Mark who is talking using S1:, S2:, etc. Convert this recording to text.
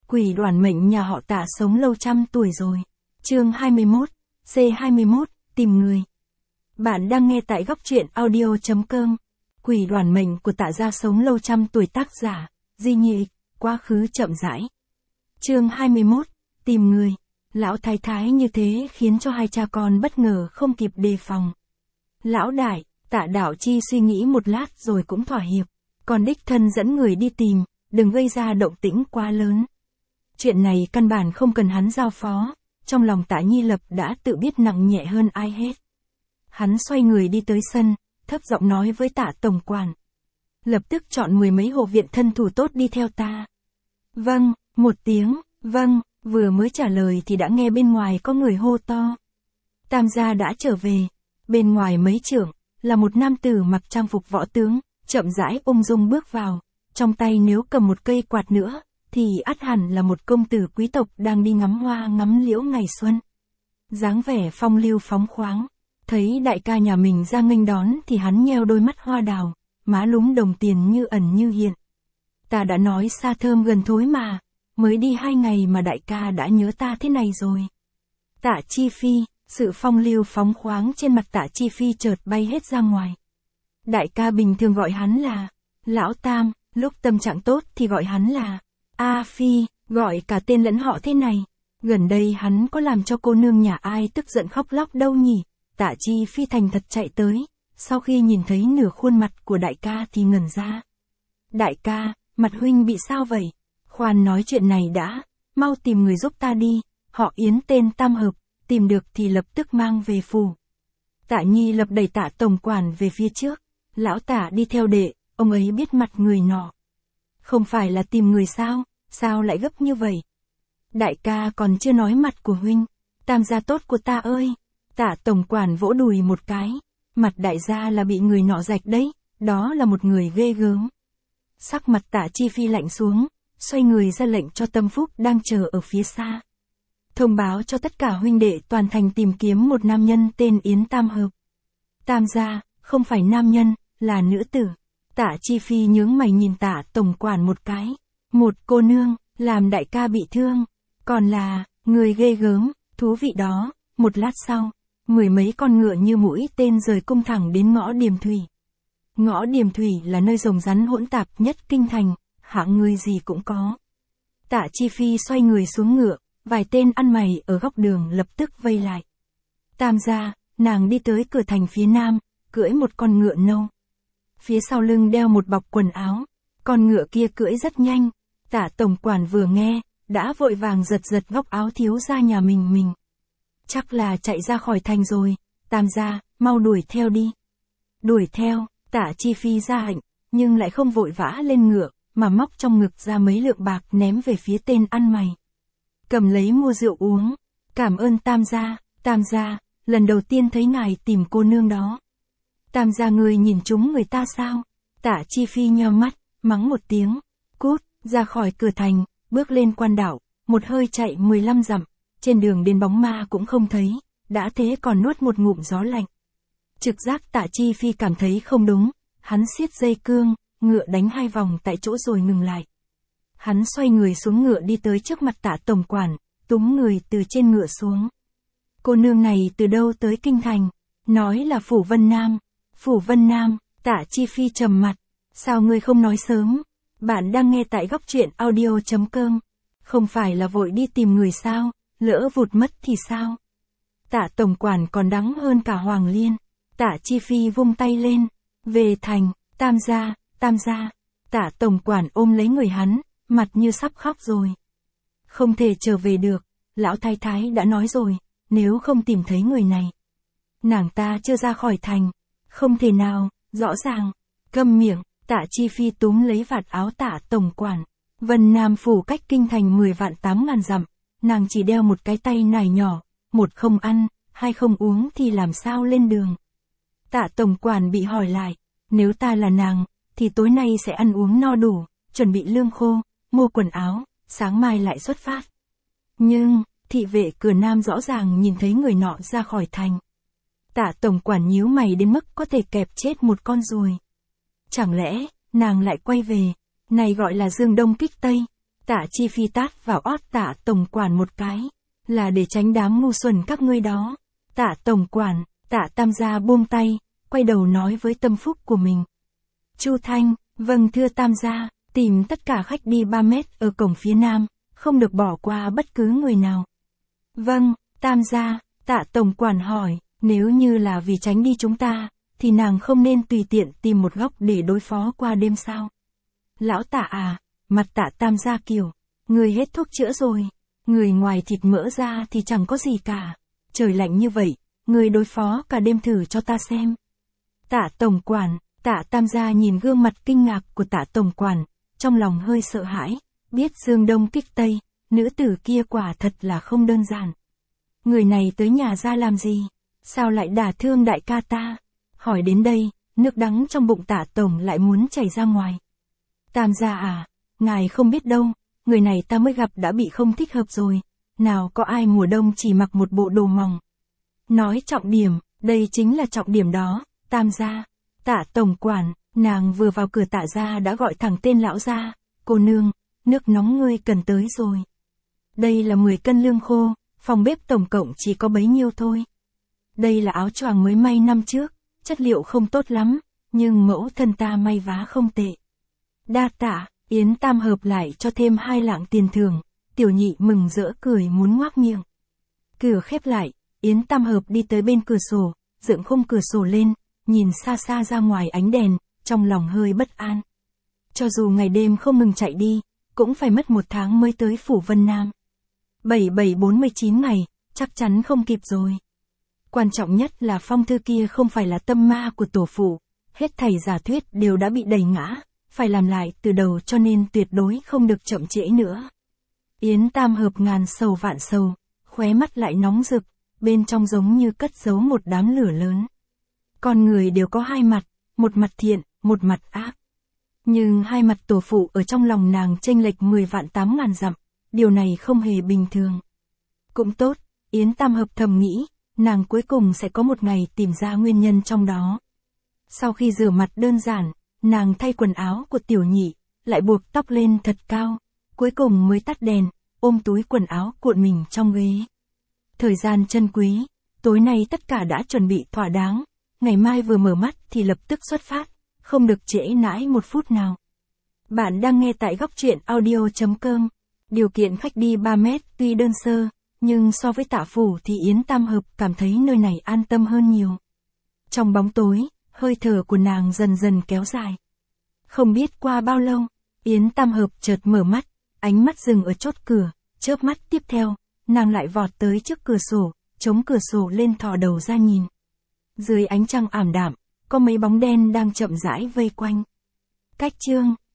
S1: Quỷ đoản mệnh nhà họ Tạ sống lâu trăm tuổi rồi. Chương 21, C21, tìm người. Bạn đang nghe tại góc truyện audio.com. Quỷ đoản mệnh của Tạ gia sống lâu trăm tuổi, tác giả Di Nhị, quá khứ chậm rãi. Chương 21, tìm người. Lão thái thái như thế khiến cho hai cha con bất ngờ không kịp đề phòng. Lão đại, Tạ Đạo Chi suy nghĩ một lát rồi cũng thỏa hiệp. Còn đích thân dẫn người đi tìm, đừng gây ra động tĩnh quá lớn. Chuyện này căn bản không cần hắn giao phó, trong lòng Tạ Nhi Lập đã tự biết nặng nhẹ hơn ai hết. Hắn xoay người đi tới sân, thấp giọng nói với Tạ tổng quản. Lập tức chọn 10 mấy hộ viện thân thủ tốt đi theo ta. Vâng, một tiếng, vâng, vừa mới trả lời thì đã nghe bên ngoài có người hô to. Tam gia đã trở về, bên ngoài mấy trượng, là một nam tử mặc trang phục võ tướng, chậm rãi ung dung bước vào, trong tay nếu cầm một cây quạt nữa, thì ắt hẳn là một công tử quý tộc đang đi ngắm hoa ngắm liễu ngày xuân. Dáng vẻ phong lưu phóng khoáng, thấy đại ca nhà mình ra nghênh đón thì hắn nheo đôi mắt hoa đào, má lúm đồng tiền như ẩn như hiện. Ta đã nói xa thơm gần thối mà, mới đi 2 ngày mà đại ca đã nhớ ta thế này rồi. Tạ Chi Phi, sự phong lưu phóng khoáng trên mặt Tạ Chi Phi chợt bay hết ra ngoài. Đại ca bình thường gọi hắn là Lão Tam, lúc tâm trạng tốt thì gọi hắn là A Phi, gọi cả tên lẫn họ thế này. Gần đây hắn có làm cho cô nương nhà ai tức giận khóc lóc đâu nhỉ? Tạ Chi Phi thành thật chạy tới, sau khi nhìn thấy nửa khuôn mặt của đại ca thì ngẩn ra. Đại ca, mặt huynh bị sao vậy? Khoan nói chuyện này đã, mau tìm người giúp ta đi, họ Yến tên tam hợp, tìm được thì lập tức mang về phủ. Tạ Nhi Lập đẩy Tạ tổng quản về phía trước, lão Tạ đi theo đệ, ông ấy biết mặt người nọ. Không phải là tìm người sao lại gấp như vậy? Đại ca còn chưa nói mặt của huynh, tam gia tốt của ta ơi. Tạ tổng quản vỗ đùi một cái, mặt đại gia là bị người nọ rạch đấy, đó là một người ghê gớm. Sắc mặt Tạ Chi Phi lạnh xuống, xoay người ra lệnh cho Tâm Phúc đang chờ ở phía xa. Thông báo cho tất cả huynh đệ toàn thành tìm kiếm một nam nhân tên Yến Tam Hợp. Tam gia, không phải nam nhân, là nữ tử. Tạ Chi Phi nhướng mày nhìn Tạ tổng quản một cái. Một cô nương, làm đại ca bị thương, còn là người ghê gớm, thú vị đó. Một lát sau, 10 mấy con ngựa như mũi tên rời cung thẳng đến ngõ Điềm Thủy. Ngõ Điềm Thủy là nơi rồng rắn hỗn tạp nhất kinh thành, hạng người gì cũng có. Tạ Chi Phi xoay người xuống ngựa, vài tên ăn mày ở góc đường lập tức vây lại. Tam gia, nàng đi tới cửa thành phía nam, cưỡi một con ngựa nâu. Phía sau lưng đeo một bọc quần áo, con ngựa kia cưỡi rất nhanh. Tạ tổng quản vừa nghe, đã vội vàng giật góc áo thiếu gia nhà mình. Chắc là chạy ra khỏi thành rồi, tam gia, mau đuổi theo đi. Đuổi theo, Tạ Chi Phi ra hạnh, nhưng lại không vội vã lên ngựa, mà móc trong ngực ra mấy lượng bạc ném về phía tên ăn mày. Cầm lấy mua rượu uống, cảm ơn tam gia, lần đầu tiên thấy ngài tìm cô nương đó. Tam gia người nhìn chúng người ta sao? Tạ Chi Phi nheo mắt, mắng một tiếng, cút, ra khỏi cửa thành, bước lên quan đảo, một hơi chạy 15 dặm, trên đường đến bóng ma cũng không thấy, đã thế còn nuốt một ngụm gió lạnh. Trực giác Tạ Chi Phi cảm thấy không đúng, hắn siết dây cương, ngựa đánh 2 vòng tại chỗ rồi ngừng lại. Hắn xoay người xuống ngựa đi tới trước mặt Tạ tổng quản, túm người từ trên ngựa xuống. Cô nương này từ đâu tới kinh thành? Nói là Phủ Vân Nam. Phủ Vân Nam, Tạ Chi Phi trầm mặt. Sao ngươi không nói sớm? Bạn đang nghe tại góc truyện audio.com. Không phải là vội đi tìm người sao? Lỡ vụt mất thì sao? Tạ tổng quản còn đắng hơn cả Hoàng Liên. Tạ Chi Phi vung tay lên. Về thành, tam gia. Tạ tổng quản ôm lấy người hắn, mặt như sắp khóc rồi. Không thể trở về được, lão thái thái đã nói rồi, nếu không tìm thấy người này. Nàng ta chưa ra khỏi thành. Không thể nào, rõ ràng. Câm miệng, Tạ Chi Phi túm lấy vạt áo Tạ tổng quản. Vân Nam phủ cách kinh thành 10 vạn 8 ngàn dặm, nàng chỉ đeo một cái tay nải nhỏ, một không ăn, hai không uống thì làm sao lên đường. Tạ tổng quản bị hỏi lại, nếu ta là nàng, thì tối nay sẽ ăn uống no đủ, chuẩn bị lương khô, mua quần áo, sáng mai lại xuất phát. Nhưng, thị vệ cửa nam rõ ràng nhìn thấy người nọ ra khỏi thành. Tạ tổng quản nhíu mày đến mức có thể kẹp chết một con ruồi. Chẳng lẽ, nàng lại quay về, này gọi là dương đông kích tây. Tạ Chi Phi tát vào ót Tạ tổng quản một cái, là để tránh đám ngu xuẩn các ngươi đó. Tạ tổng quản, Tạ Tam gia buông tay, quay đầu nói với tâm phúc của mình. Chu Thanh, vâng thưa Tam gia, tìm tất cả khách đi 3 mét ở cổng phía nam, không được bỏ qua bất cứ người nào. Vâng, Tam gia, Tạ tổng quản hỏi, nếu như là vì tránh đi chúng ta, thì nàng không nên tùy tiện tìm một góc để đối phó qua đêm sao? Lão Tạ à, mặt Tạ Tam gia kiểu, người hết thuốc chữa rồi, người ngoài thịt mỡ ra thì chẳng có gì cả. Trời lạnh như vậy, người đối phó cả đêm thử cho ta xem. Tạ tổng quản, Tạ Tam gia nhìn gương mặt kinh ngạc của Tạ tổng quản, trong lòng hơi sợ hãi, biết dương đông kích tây, nữ tử kia quả thật là không đơn giản. Người này tới nhà ra làm gì? Sao lại đả thương đại ca ta? Hỏi đến đây, nước đắng trong bụng Tạ tổng lại muốn chảy ra ngoài. Tam gia à, ngài không biết đâu, người này ta mới gặp đã bị không thích hợp rồi, nào có ai mùa đông chỉ mặc một bộ đồ mỏng. Nói trọng điểm, đây chính là trọng điểm đó, Tam gia. Tạ tổng quản, nàng vừa vào cửa Tạ gia đã gọi thẳng tên lão gia, cô nương, nước nóng ngươi cần tới rồi. Đây là 10 cân lương khô, phòng bếp tổng cộng chỉ có bấy nhiêu thôi. Đây là áo choàng mới may năm trước, chất liệu không tốt lắm, nhưng mẫu thân ta may vá không tệ. Đa tạ, Yến Tam hợp lại cho thêm 2 lạng tiền thưởng, tiểu nhị mừng rỡ cười muốn ngoác miệng. Cửa khép lại, Yến Tam hợp đi tới bên cửa sổ, dựng khung cửa sổ lên, nhìn xa xa ra ngoài ánh đèn, trong lòng hơi bất an. Cho dù ngày đêm không ngừng chạy đi, cũng phải mất 1 tháng mới tới phủ Vân Nam. 7749 ngày, chắc chắn không kịp rồi. Quan trọng nhất là phong thư kia không phải là tâm ma của tổ phụ, hết thảy giả thuyết đều đã bị đẩy ngã, phải làm lại từ đầu cho nên tuyệt đối không được chậm trễ nữa. Yến Tam hợp ngàn sầu vạn sầu, khóe mắt lại nóng rực, bên trong giống như cất giấu một đám lửa lớn. Con người đều có 2 mặt, một mặt thiện, một mặt ác. Nhưng 2 mặt tổ phụ ở trong lòng nàng chênh lệch 10 vạn 8 ngàn dặm, điều này không hề bình thường. Cũng tốt, Yến Tam hợp thầm nghĩ, nàng cuối cùng sẽ có một ngày tìm ra nguyên nhân trong đó. Sau khi rửa mặt đơn giản, nàng thay quần áo của tiểu nhị, lại buộc tóc lên thật cao, cuối cùng mới tắt đèn, ôm túi quần áo cuộn mình trong ghế. Thời gian chân quý, tối nay tất cả đã chuẩn bị thỏa đáng, ngày mai vừa mở mắt thì lập tức xuất phát, không được trễ nãi 1 phút nào. Bạn đang nghe tại góc truyện audio.com. Điều kiện khách đi 3 mét tuy đơn sơ, nhưng so với Tạ phủ thì Yến Tam hợp cảm thấy nơi này an tâm hơn nhiều. Trong bóng tối, hơi thở của nàng dần dần kéo dài. Không biết qua bao lâu, Yến Tam hợp chợt mở mắt, ánh mắt dừng ở chốt cửa, chớp mắt tiếp theo, nàng lại vọt tới trước cửa sổ, chống cửa sổ lên thò đầu ra nhìn. Dưới ánh trăng ảm đạm, có mấy bóng đen đang chậm rãi vây quanh. Cách chương